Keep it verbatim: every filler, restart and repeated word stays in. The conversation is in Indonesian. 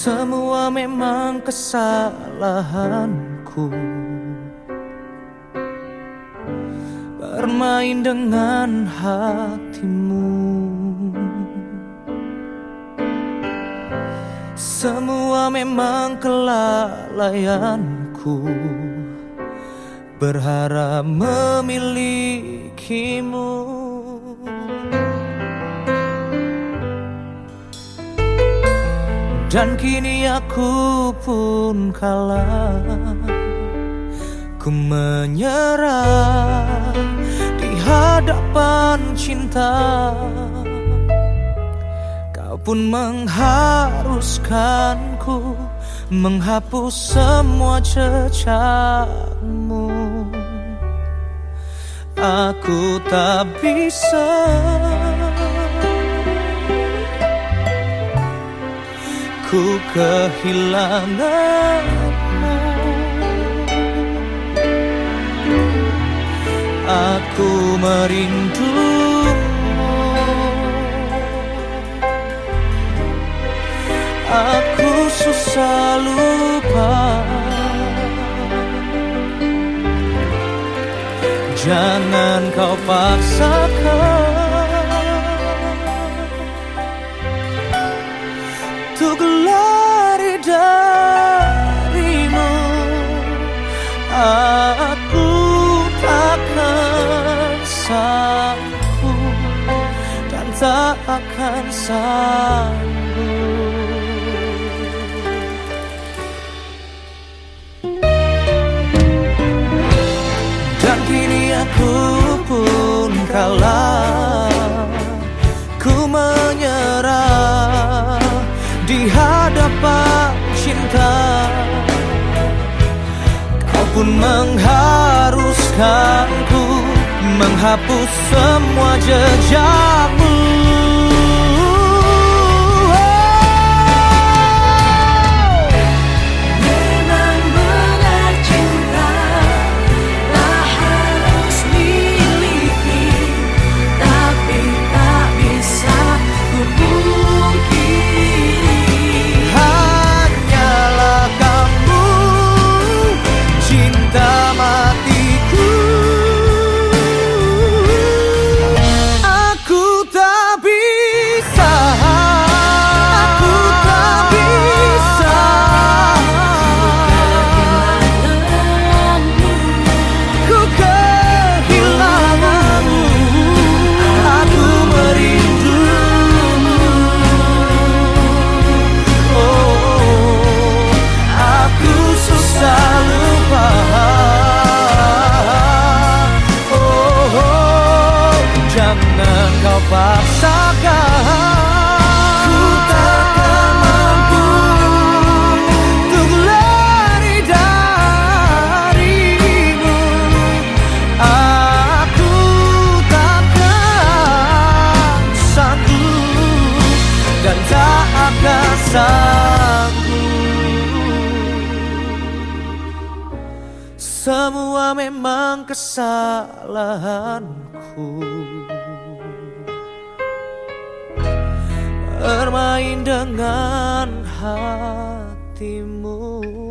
Semua memang kesalahanku, bermain dengan hatimu. Semua memang kelalaianku, berharap memilikimu. Dan kini aku pun kalah, ku menyerah di hadapan cinta. Kau pun mengharuskanku menghapus semua jejakmu. Aku tak bisa, ku kehilanganmu. Aku merindumu. Aku susah lupa. Jangan kau paksakan untuk lari darimu. Aku takkan sanggup dan tak akan sanggup. Dan kini aku pun kalah, ku menyerah di hadapan cinta. Kau pun mengharuskanku menghapus semua jejakmu. Jangan kau paksakan, ku takkan mampu untuk lari darimu. Aku takkan sanggup dan tak akan sanggup. Semua memang kesalahanku, bermain dengan hatimu.